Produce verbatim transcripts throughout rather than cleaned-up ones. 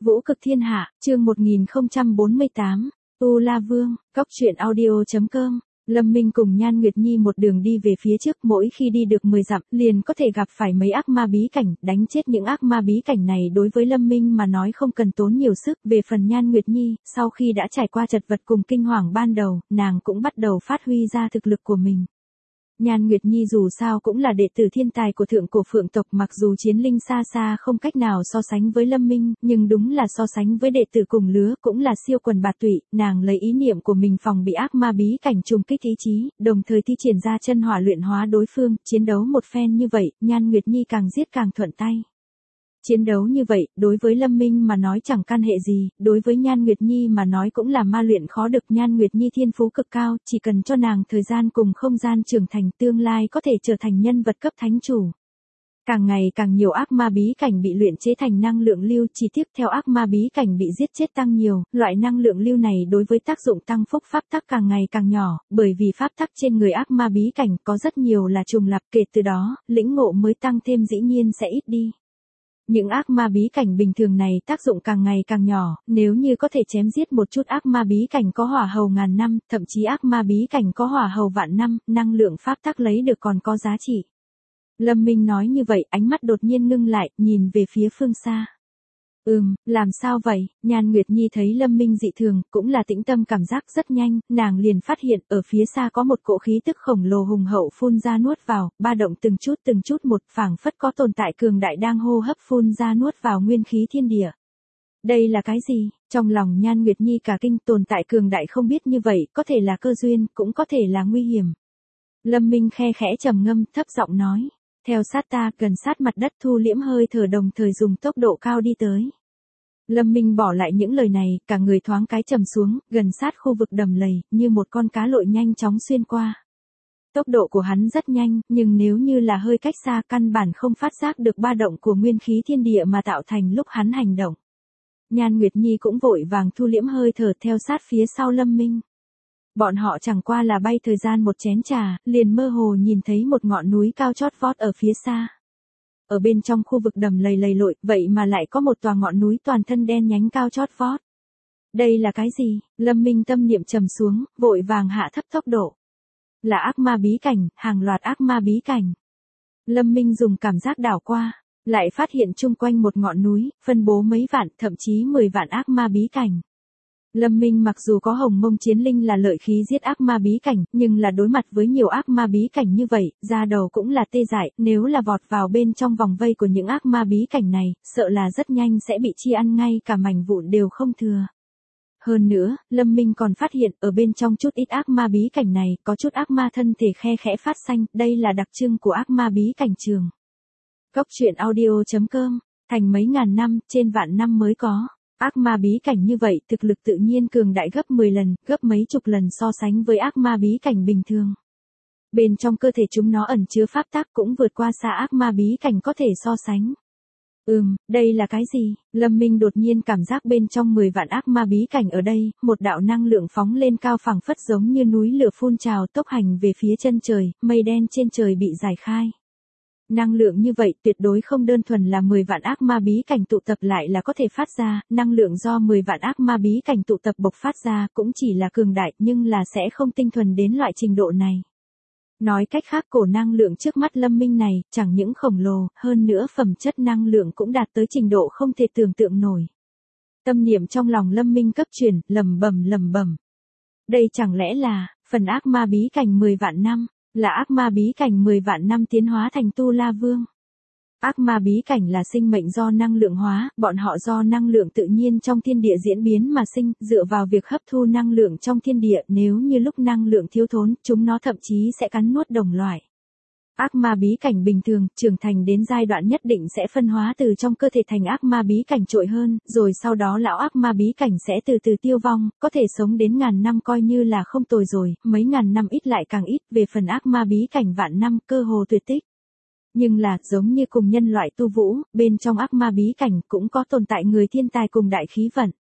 Vũ cực thiên hạ, chương một nghìn không trăm bốn mươi tám, Tu La Vương, Cóc truyện audio chấm com. Lâm Minh cùng Nhan Nguyệt Nhi một đường đi về phía trước, mỗi khi đi được mười dặm, liền có thể gặp phải mấy ác ma bí cảnh, đánh chết những ác ma bí cảnh này đối với Lâm Minh mà nói không cần tốn nhiều sức. Về phần Nhan Nguyệt Nhi, sau khi đã trải qua chật vật cùng kinh hoàng ban đầu, nàng cũng bắt đầu phát huy ra thực lực của mình. Nhan Nguyệt Nhi dù sao cũng là đệ tử thiên tài của thượng cổ phượng tộc, mặc dù chiến linh xa xa không cách nào so sánh với Lâm Minh, nhưng đúng là so sánh với đệ tử cùng lứa cũng là siêu quần bạt tụy. Nàng lấy ý niệm của mình phòng bị ác ma bí cảnh trùng kích ý chí, đồng thời thi triển ra chân hỏa luyện hóa đối phương, chiến đấu một phen như vậy, Nhan Nguyệt Nhi càng giết càng thuận tay. Chiến đấu như vậy, đối với Lâm Minh mà nói chẳng can hệ gì, đối với Nhan Nguyệt Nhi mà nói cũng là ma luyện khó được. Nhan Nguyệt Nhi thiên phú cực cao, chỉ cần cho nàng thời gian cùng không gian trưởng thành, tương lai có thể trở thành nhân vật cấp thánh chủ. Càng ngày càng nhiều ác ma bí cảnh bị luyện chế thành năng lượng lưu, chỉ tiếp theo ác ma bí cảnh bị giết chết tăng nhiều, loại năng lượng lưu này đối với tác dụng tăng phúc pháp tắc càng ngày càng nhỏ, bởi vì pháp tắc trên người ác ma bí cảnh có rất nhiều là trùng lặp, kể từ đó, lĩnh ngộ mới tăng thêm dĩ nhiên sẽ ít đi. Những ác ma bí cảnh bình thường này tác dụng càng ngày càng nhỏ, nếu như có thể chém giết một chút ác ma bí cảnh có hỏa hầu ngàn năm, thậm chí ác ma bí cảnh có hỏa hầu vạn năm, năng lượng pháp tắc lấy được còn có giá trị. Lâm Minh nói như vậy, ánh mắt đột nhiên ngưng lại, nhìn về phía phương xa. Ừm, làm sao vậy? Nhan Nguyệt Nhi thấy Lâm Minh dị thường, cũng là tĩnh tâm cảm giác rất nhanh, nàng liền phát hiện ở phía xa có một cỗ khí tức khổng lồ hùng hậu phun ra nuốt vào, ba động từng chút từng chút một, phảng phất có tồn tại cường đại đang hô hấp phun ra nuốt vào nguyên khí thiên địa. Đây là cái gì? Trong lòng Nhan Nguyệt Nhi cả kinh, tồn tại cường đại không biết như vậy, có thể là cơ duyên, cũng có thể là nguy hiểm. Lâm Minh khe khẽ trầm ngâm, thấp giọng nói. Theo sát ta, gần sát mặt đất, thu liễm hơi thở, đồng thời dùng tốc độ cao đi tới. Lâm Minh bỏ lại những lời này, cả người thoáng cái trầm xuống, gần sát khu vực đầm lầy, như một con cá lội nhanh chóng xuyên qua. Tốc độ của hắn rất nhanh, nhưng nếu như là hơi cách xa, căn bản không phát giác được ba động của nguyên khí thiên địa mà tạo thành lúc hắn hành động. Nhan Nguyệt Nhi cũng vội vàng thu liễm hơi thở theo sát phía sau Lâm Minh. Bọn họ chẳng qua là bay thời gian một chén trà, liền mơ hồ nhìn thấy một ngọn núi cao chót vót ở phía xa. Ở bên trong khu vực đầm lầy lầy lội, vậy mà lại có một tòa ngọn núi toàn thân đen nhánh cao chót vót. Đây là cái gì? Lâm Minh tâm niệm trầm xuống, vội vàng hạ thấp tốc độ. Là ác ma bí cảnh, hàng loạt ác ma bí cảnh. Lâm Minh dùng cảm giác đảo qua, lại phát hiện chung quanh một ngọn núi, phân bố mấy vạn, thậm chí mười vạn ác ma bí cảnh. Lâm Minh mặc dù có hồng mông chiến linh là lợi khí giết ác ma bí cảnh, nhưng là đối mặt với nhiều ác ma bí cảnh như vậy, da đầu cũng là tê dại, nếu là vọt vào bên trong vòng vây của những ác ma bí cảnh này, sợ là rất nhanh sẽ bị chi ăn ngay cả mảnh vụn đều không thừa. Hơn nữa, Lâm Minh còn phát hiện ở bên trong chút ít ác ma bí cảnh này, có chút ác ma thân thể khe khẽ phát xanh, đây là đặc trưng của ác ma bí cảnh trường. Cóc truyện audio chấm com, thành mấy ngàn năm, trên vạn năm mới có. Ác ma bí cảnh như vậy, thực lực tự nhiên cường đại gấp mười lần, gấp mấy chục lần so sánh với ác ma bí cảnh bình thường. Bên trong cơ thể chúng nó ẩn chứa pháp tắc cũng vượt qua xa ác ma bí cảnh có thể so sánh. Ừm, đây là cái gì? Lâm Minh đột nhiên cảm giác bên trong mười vạn ác ma bí cảnh ở đây, một đạo năng lượng phóng lên cao phẳng phất giống như núi lửa phun trào tốc hành về phía chân trời, mây đen trên trời bị giải khai. Năng lượng như vậy tuyệt đối không đơn thuần là mười vạn ác ma bí cảnh tụ tập lại là có thể phát ra, năng lượng do mười vạn ác ma bí cảnh tụ tập bộc phát ra cũng chỉ là cường đại nhưng là sẽ không tinh thuần đến loại trình độ này. Nói cách khác, cổ năng lượng trước mắt Lâm Minh này, chẳng những khổng lồ, hơn nữa phẩm chất năng lượng cũng đạt tới trình độ không thể tưởng tượng nổi. Tâm niệm trong lòng Lâm Minh cấp truyền, lẩm bẩm lẩm bẩm. Đây chẳng lẽ là phần ác ma bí cảnh mười vạn năm? Là ác ma bí cảnh mười vạn năm tiến hóa thành Tu La Vương. Ác ma bí cảnh là sinh mệnh do năng lượng hóa, bọn họ do năng lượng tự nhiên trong thiên địa diễn biến mà sinh, dựa vào việc hấp thu năng lượng trong thiên địa, nếu như lúc năng lượng thiếu thốn, chúng nó thậm chí sẽ cắn nuốt đồng loại. Ác ma bí cảnh bình thường, trưởng thành đến giai đoạn nhất định sẽ phân hóa từ trong cơ thể thành ác ma bí cảnh trội hơn, rồi sau đó lão ác ma bí cảnh sẽ từ từ tiêu vong, có thể sống đến ngàn năm coi như là không tồi rồi, mấy ngàn năm ít lại càng ít, về phần ác ma bí cảnh vạn năm, cơ hồ tuyệt tích. Nhưng là, giống như cùng nhân loại tu vũ, bên trong ác ma bí cảnh cũng có tồn tại người thiên tài cùng đại khí vận.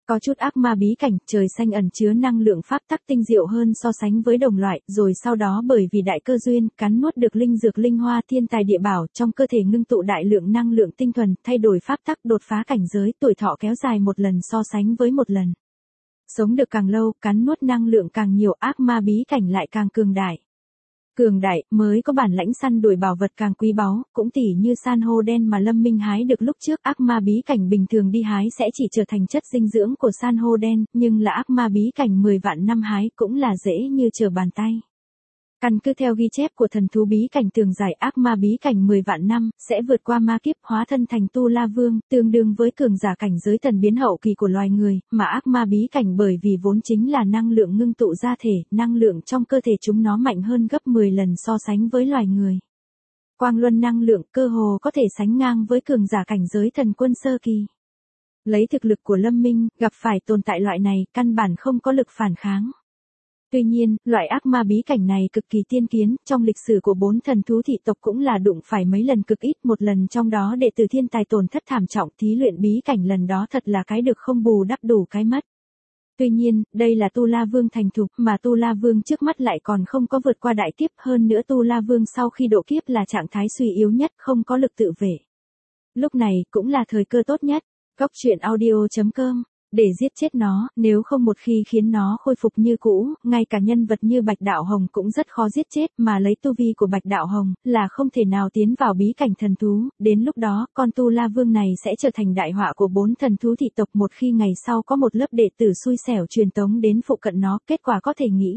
Có chút ác ma bí cảnh, trời xanh ẩn chứa năng lượng pháp tắc tinh diệu hơn so sánh với đồng loại, rồi sau đó bởi vì đại cơ duyên, cắn nuốt được linh dược linh hoa thiên tài địa bảo, trong cơ thể ngưng tụ đại lượng năng lượng tinh thuần, thay đổi pháp tắc, đột phá cảnh giới, tuổi thọ kéo dài một lần so sánh với một lần. Sống được càng lâu, cắn nuốt năng lượng càng nhiều, ác ma bí cảnh lại càng cường đại. Cường đại, mới có bản lãnh săn đuổi bảo vật càng quý báu, cũng tỉ như san hô đen mà Lâm Minh hái được lúc trước, ác ma bí cảnh bình thường đi hái sẽ chỉ trở thành chất dinh dưỡng của san hô đen, nhưng là ác ma bí cảnh mười vạn năm hái cũng là dễ như trở bàn tay. Căn cứ theo ghi chép của thần thú bí cảnh tường giải, ác ma bí cảnh mười vạn năm, sẽ vượt qua ma kiếp hóa thân thành Tu La Vương, tương đương với cường giả cảnh giới thần biến hậu kỳ của loài người, mà ác ma bí cảnh bởi vì vốn chính là năng lượng ngưng tụ ra thể, năng lượng trong cơ thể chúng nó mạnh hơn gấp mười lần so sánh với loài người. Quang luân năng lượng cơ hồ có thể sánh ngang với cường giả cảnh giới thần quân sơ kỳ. Lấy thực lực của Lâm Minh, gặp phải tồn tại loại này, căn bản không có lực phản kháng. Tuy nhiên, loại ác ma bí cảnh này cực kỳ tiên kiến, trong lịch sử của bốn thần thú thị tộc cũng là đụng phải mấy lần cực ít, một lần trong đó đệ tử thiên tài tổn thất thảm trọng, thí luyện bí cảnh lần đó thật là cái được không bù đắp đủ cái mất. Tuy nhiên, đây là Tu La Vương thành thục, mà Tu La Vương trước mắt lại còn không có vượt qua đại kiếp, hơn nữa Tu La Vương sau khi độ kiếp là trạng thái suy yếu nhất, không có lực tự vệ. Lúc này, cũng là thời cơ tốt nhất. Góc truyện audio chấm com để giết chết nó, nếu không một khi khiến nó khôi phục như cũ, ngay cả nhân vật như Bạch Đạo Hồng cũng rất khó giết chết, mà lấy tu vi của Bạch Đạo Hồng, là không thể nào tiến vào bí cảnh thần thú, đến lúc đó, con Tu La Vương này sẽ trở thành đại họa của bốn thần thú thị tộc, một khi ngày sau có một lớp đệ tử xui xẻo truyền tống đến phụ cận nó, kết quả có thể nghĩ.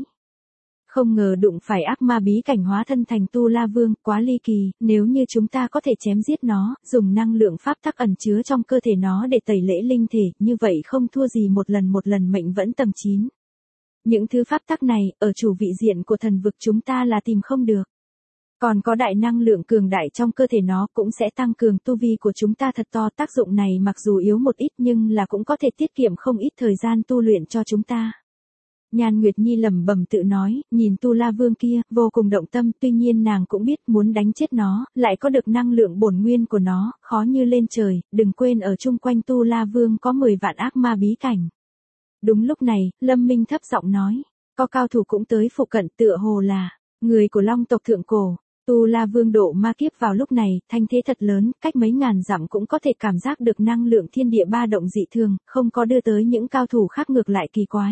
Không ngờ đụng phải ác ma bí cảnh hóa thân thành Tu La Vương, quá ly kỳ, nếu như chúng ta có thể chém giết nó, dùng năng lượng pháp tắc ẩn chứa trong cơ thể nó để tẩy lễ linh thể, như vậy không thua gì một lần một lần mệnh vẫn tầm chín. Những thứ pháp tắc này, ở chủ vị diện của thần vực chúng ta là tìm không được. Còn có đại năng lượng cường đại trong cơ thể nó cũng sẽ tăng cường tu vi của chúng ta thật to, tác dụng này mặc dù yếu một ít nhưng là cũng có thể tiết kiệm không ít thời gian tu luyện cho chúng ta. Nhan Nguyệt Nhi lẩm bẩm tự nói, nhìn Tu La Vương kia, vô cùng động tâm, tuy nhiên nàng cũng biết muốn đánh chết nó, lại có được năng lượng bổn nguyên của nó, khó như lên trời, đừng quên ở chung quanh Tu La Vương có mười vạn ác ma bí cảnh. Đúng lúc này, Lâm Minh thấp giọng nói, có cao thủ cũng tới phụ cận, tựa hồ là người của Long tộc thượng cổ. Tu La Vương độ ma kiếp vào lúc này, thanh thế thật lớn, cách mấy ngàn dặm cũng có thể cảm giác được năng lượng thiên địa ba động dị thường, không có đưa tới những cao thủ khác ngược lại kỳ quái.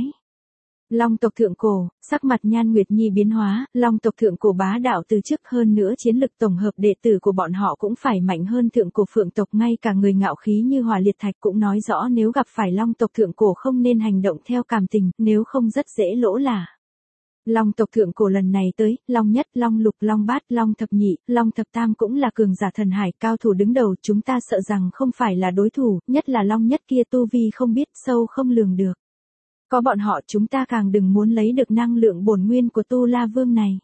Long tộc thượng cổ, sắc mặt Nhan Nguyệt Nhi biến hóa, Long tộc thượng cổ bá đạo từ trước, hơn nữa chiến lực tổng hợp đệ tử của bọn họ cũng phải mạnh hơn thượng cổ Phượng tộc, ngay cả người ngạo khí như Hỏa Liệt Thạch cũng nói rõ nếu gặp phải Long tộc thượng cổ không nên hành động theo cảm tình, nếu không rất dễ lỗ là. Long tộc thượng cổ lần này tới, Long nhất, Long lục, Long bát, Long thập nhị, Long thập tam cũng là cường giả thần hải, cao thủ đứng đầu, chúng ta sợ rằng không phải là đối thủ, nhất là Long nhất kia tu vi không biết, sâu không lường được. Có bọn họ chúng ta càng đừng muốn lấy được năng lượng bổn nguyên của Tu La Vương này.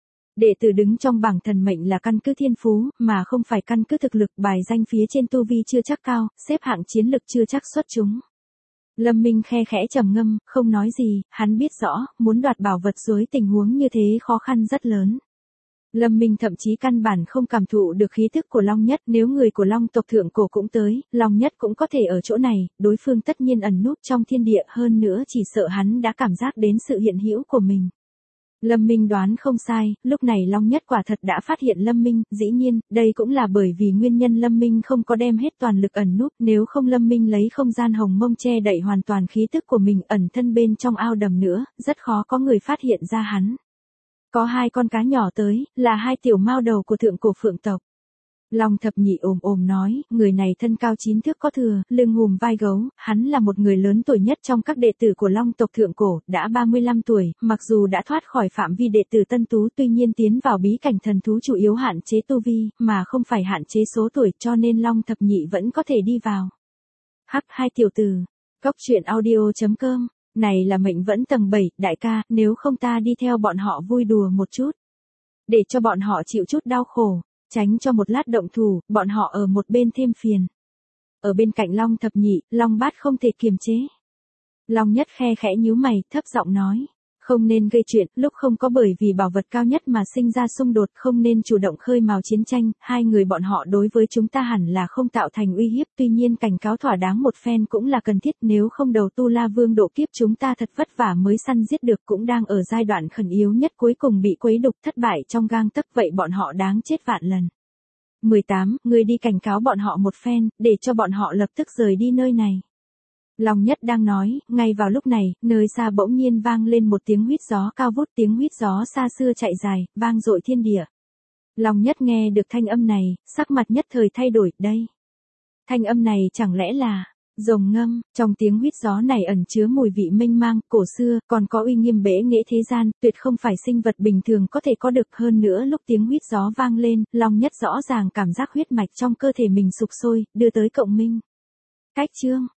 Đệ tử đứng trong bảng thần mệnh là căn cứ thiên phú, mà không phải căn cứ thực lực, bài danh phía trên tu vi chưa chắc cao, xếp hạng chiến lực chưa chắc xuất chúng. Lâm Minh khe khẽ trầm ngâm, không nói gì, hắn biết rõ, muốn đoạt bảo vật dưới tình huống như thế khó khăn rất lớn. Lâm Minh thậm chí căn bản không cảm thụ được khí thức của Long Nhất, nếu người của Long tộc thượng cổ cũng tới, Long Nhất cũng có thể ở chỗ này, đối phương tất nhiên ẩn núp trong thiên địa, hơn nữa chỉ sợ hắn đã cảm giác đến sự hiện hữu của mình. Lâm Minh đoán không sai, lúc này Long Nhất quả thật đã phát hiện Lâm Minh, dĩ nhiên, đây cũng là bởi vì nguyên nhân Lâm Minh không có đem hết toàn lực ẩn núp, nếu không Lâm Minh lấy không gian hồng mông che đậy hoàn toàn khí tức của mình ẩn thân bên trong ao đầm nữa, rất khó có người phát hiện ra hắn. Có hai con cá nhỏ tới, là hai tiểu mao đầu của thượng cổ Phượng tộc. Long thập nhị ồm ồm nói, người này thân cao chín thước có thừa, lưng hùm vai gấu, hắn là một người lớn tuổi nhất trong các đệ tử của Long tộc thượng cổ, đã ba mươi lăm tuổi, mặc dù đã thoát khỏi phạm vi đệ tử tân tú, tuy nhiên tiến vào bí cảnh thần thú chủ yếu hạn chế tu vi, mà không phải hạn chế số tuổi, cho nên Long thập nhị vẫn có thể đi vào. Hắc hai tiểu tử, góc truyện audio chấm com. Này là mệnh vẫn tầng bảy, đại ca, nếu không ta đi theo bọn họ vui đùa một chút. Để cho bọn họ chịu chút đau khổ, tránh cho một lát động thủ, bọn họ ở một bên thêm phiền. Ở bên cạnh Long thập nhị, Long bát không thể kiềm chế. Long nhất khe khẽ nhíu mày, thấp giọng nói. Không nên gây chuyện, lúc không có bởi vì bảo vật cao nhất mà sinh ra xung đột, không nên chủ động khơi mào chiến tranh, hai người bọn họ đối với chúng ta hẳn là không tạo thành uy hiếp, tuy nhiên cảnh cáo thỏa đáng một phen cũng là cần thiết, nếu không đầu Tu La Vương độ kiếp chúng ta thật vất vả mới săn giết được, cũng đang ở giai đoạn khẩn yếu nhất, cuối cùng bị quấy đục thất bại trong gang tấc, vậy bọn họ đáng chết vạn lần. mười tám. Người đi cảnh cáo bọn họ một phen, để cho bọn họ lập tức rời đi nơi này. Long Nhất đang nói, ngay vào lúc này, nơi xa bỗng nhiên vang lên một tiếng huýt gió cao vút, tiếng huýt gió xa xưa chạy dài, vang dội thiên địa. Long Nhất nghe được thanh âm này, sắc mặt nhất thời thay đổi, đây. Thanh âm này chẳng lẽ là rồng ngâm, trong tiếng huýt gió này ẩn chứa mùi vị mênh mang, cổ xưa, còn có uy nghiêm bẽ nghệ thế gian, tuyệt không phải sinh vật bình thường có thể có được, hơn nữa lúc tiếng huýt gió vang lên, Long Nhất rõ ràng cảm giác huyết mạch trong cơ thể mình sục sôi, đưa tới cộng minh. Cách chương